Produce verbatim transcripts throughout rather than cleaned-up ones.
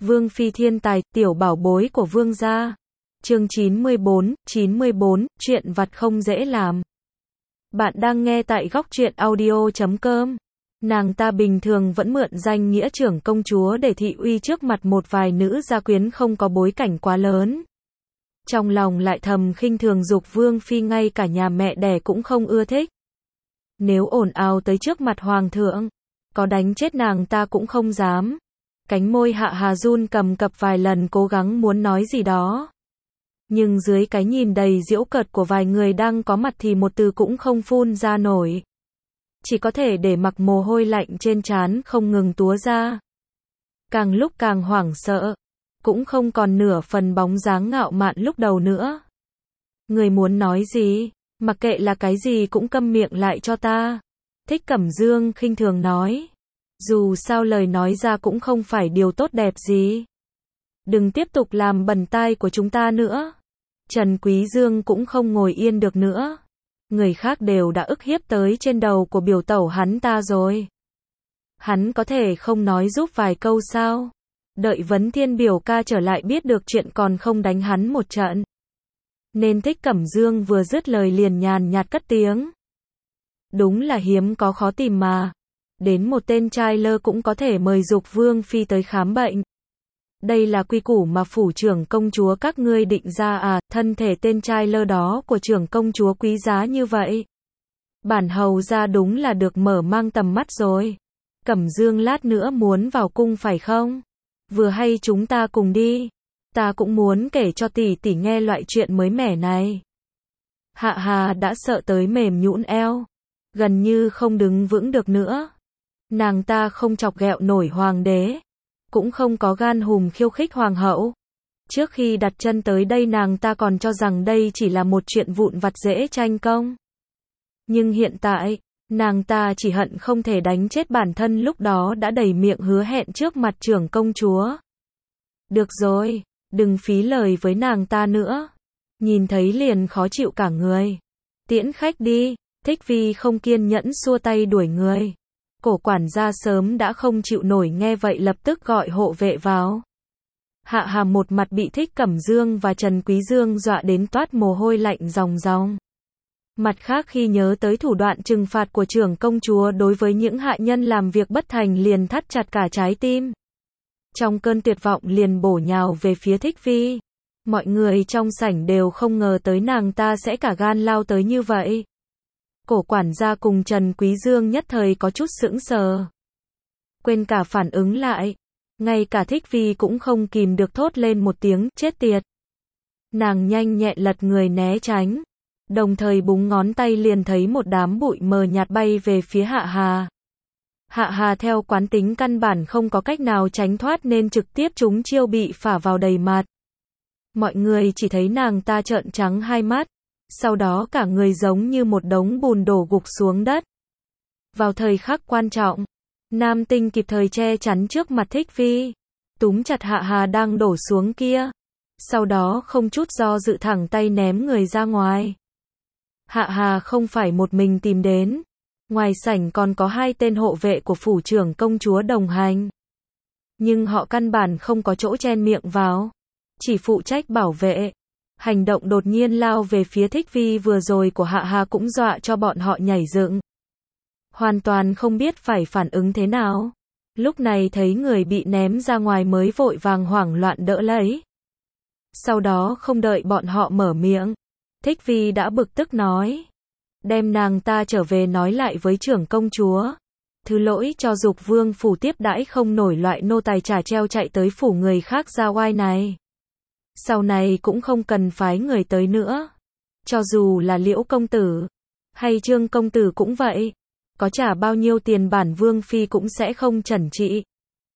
Vương phi thiên tài, tiểu bảo bối của vương gia. Chương chín mươi bốn, chín mươi bốn, chuyện vặt không dễ làm. Bạn đang nghe tại góc truyện audio chấm com. Nàng ta bình thường vẫn mượn danh nghĩa trưởng công chúa để thị uy trước mặt một vài nữ gia quyến không có bối cảnh quá lớn. Trong lòng lại thầm khinh thường Dục Vương phi, ngay cả nhà mẹ đẻ cũng không ưa thích. Nếu ồn ào tới trước mặt hoàng thượng, có đánh chết nàng ta cũng không dám. Cánh môi Hạ Hà run cầm cập vài lần, cố gắng muốn nói gì đó. Nhưng dưới cái nhìn đầy giễu cợt của vài người đang có mặt thì một từ cũng không phun ra nổi. Chỉ có thể để mặc mồ hôi lạnh trên trán không ngừng túa ra. Càng lúc càng hoảng sợ, cũng không còn nửa phần bóng dáng ngạo mạn lúc đầu nữa. Người muốn nói gì, mặc kệ là cái gì cũng câm miệng lại cho ta. Thích Cẩm Dương khinh thường nói. Dù sao lời nói ra cũng không phải điều tốt đẹp gì. Đừng tiếp tục làm bẩn tai của chúng ta nữa. Trần Quý Dương cũng không ngồi yên được nữa. Người khác đều đã ức hiếp tới trên đầu của biểu tẩu hắn ta rồi. Hắn có thể không nói giúp vài câu sao? Đợi Vấn Thiên biểu ca trở lại biết được chuyện còn không đánh hắn một trận. Nên Thích Cẩm Dương vừa dứt lời liền nhàn nhạt cất tiếng. Đúng là hiếm có khó tìm mà. Đến một tên trai lơ cũng có thể mời Dục Vương phi tới khám bệnh. Đây là quy củ mà phủ trưởng công chúa các ngươi định ra à? Thân thể tên trai lơ đó của trưởng công chúa quý giá như vậy. Bản hầu ra đúng là được mở mang tầm mắt rồi. Cẩm Dương lát nữa muốn vào cung phải không? Vừa hay chúng ta cùng đi. Ta cũng muốn kể cho tỷ tỷ nghe loại chuyện mới mẻ này. Hạ Hà đã sợ tới mềm nhũn eo, gần như không đứng vững được nữa. Nàng ta không chọc ghẹo nổi hoàng đế, cũng không có gan hùm khiêu khích hoàng hậu. Trước khi đặt chân tới đây nàng ta còn cho rằng đây chỉ là một chuyện vụn vặt dễ tranh công. Nhưng hiện tại, nàng ta chỉ hận không thể đánh chết bản thân lúc đó đã đầy miệng hứa hẹn trước mặt trưởng công chúa. Được rồi, đừng phí lời với nàng ta nữa. Nhìn thấy liền khó chịu cả người. Tiễn khách đi. Thích Vi không kiên nhẫn xua tay đuổi người. Cổ quản gia sớm đã không chịu nổi nghe vậy lập tức gọi hộ vệ vào. Hạ Hà một mặt bị Thích Cẩm Dương và Trần Quý Dương dọa đến toát mồ hôi lạnh ròng ròng. Mặt khác khi nhớ tới thủ đoạn trừng phạt của trưởng công chúa đối với những hạ nhân làm việc bất thành liền thắt chặt cả trái tim. Trong cơn tuyệt vọng liền bổ nhào về phía Thích Vi. Mọi người trong sảnh đều không ngờ tới nàng ta sẽ cả gan lao tới như vậy. Cổ quản gia cùng Trần Quý Dương nhất thời có chút sững sờ. Quên cả phản ứng lại. Ngay cả Thích Vi cũng không kìm được thốt lên một tiếng chết tiệt. Nàng nhanh nhẹn lật người né tránh. Đồng thời búng ngón tay liền thấy một đám bụi mờ nhạt bay về phía Hạ Hà. Hạ Hà theo quán tính căn bản không có cách nào tránh thoát nên trực tiếp trúng chiêu bị phả vào đầy mặt. Mọi người chỉ thấy nàng ta trợn trắng hai mắt. Sau đó cả người giống như một đống bùn đổ gục xuống đất. Vào thời khắc quan trọng, Nam Tinh kịp thời che chắn trước mặt Thích Vi, túm chặt Hạ Hà đang đổ xuống kia. Sau đó không chút do dự thẳng tay ném người ra ngoài. Hạ Hà không phải một mình tìm đến. Ngoài sảnh còn có hai tên hộ vệ của phủ trưởng công chúa đồng hành. Nhưng họ căn bản không có chỗ chen miệng vào. Chỉ phụ trách bảo vệ. Hành động đột nhiên lao về phía Thích Vi vừa rồi của Hạ Hà cũng dọa cho bọn họ nhảy dựng. Hoàn toàn không biết phải phản ứng thế nào. Lúc này thấy người bị ném ra ngoài mới vội vàng hoảng loạn đỡ lấy. Sau đó không đợi bọn họ mở miệng. Thích Vi đã bực tức nói. Đem nàng ta trở về nói lại với trưởng công chúa. Thứ lỗi cho Dục Vương phủ tiếp đãi không nổi loại nô tài trả treo chạy tới phủ người khác ra oai này. Sau này cũng không cần phái người tới nữa. Cho dù là Liễu công tử hay Trương công tử cũng vậy. Có trả bao nhiêu tiền bản Vương phi cũng sẽ không chẩn trị.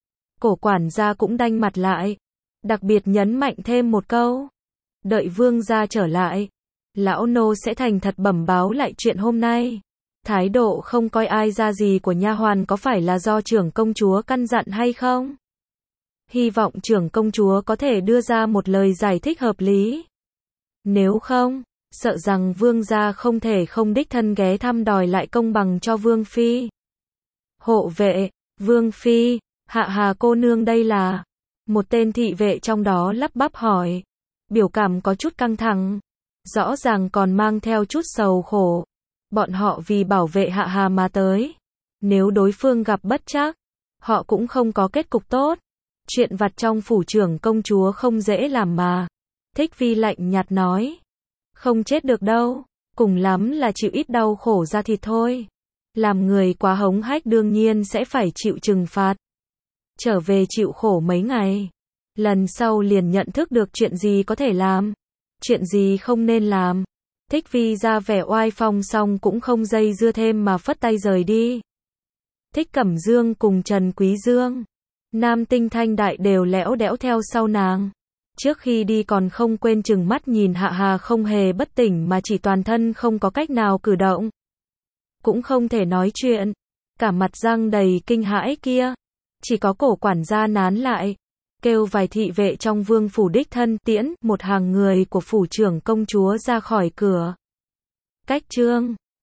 Cổ quản gia cũng đanh mặt lại. Đặc biệt nhấn mạnh thêm một câu. Đợi Vương gia trở lại, lão nô sẽ thành thật bẩm báo lại chuyện hôm nay. Thái độ không coi ai ra gì của nha hoàn có phải là do trưởng công chúa căn dặn hay không? Hy vọng trưởng công chúa có thể đưa ra một lời giải thích hợp lý. Nếu không, sợ rằng vương gia không thể không đích thân ghé thăm đòi lại công bằng cho vương phi. Hộ vệ, vương phi, Hạ Hà cô nương đây là. Một tên thị vệ trong đó lắp bắp hỏi. Biểu cảm có chút căng thẳng. Rõ ràng còn mang theo chút sầu khổ. Bọn họ vì bảo vệ Hạ Hà mà tới. Nếu đối phương gặp bất trắc, họ cũng không có kết cục tốt. Chuyện vặt trong phủ trưởng công chúa không dễ làm mà. Thích Phi lạnh nhạt nói. Không chết được đâu. Cùng lắm là chịu ít đau khổ ra thịt thôi. Làm người quá hống hách đương nhiên sẽ phải chịu trừng phạt. Trở về chịu khổ mấy ngày. Lần sau liền nhận thức được chuyện gì có thể làm. Chuyện gì không nên làm. Thích Phi ra vẻ oai phong xong cũng không dây dưa thêm mà phất tay rời đi. Thích Cẩm Dương cùng Trần Quý Dương, Nam Tinh Thanh Đại đều lẽo đẽo theo sau nàng. Trước khi đi còn không quên chừng mắt nhìn Hạ Hà không hề bất tỉnh mà chỉ toàn thân không có cách nào cử động. Cũng không thể nói chuyện. Cả mặt răng đầy kinh hãi kia. Chỉ có cổ quản gia nán lại. Kêu vài thị vệ trong vương phủ đích thân tiễn một hàng người của phủ trưởng công chúa ra khỏi cửa. Cách chương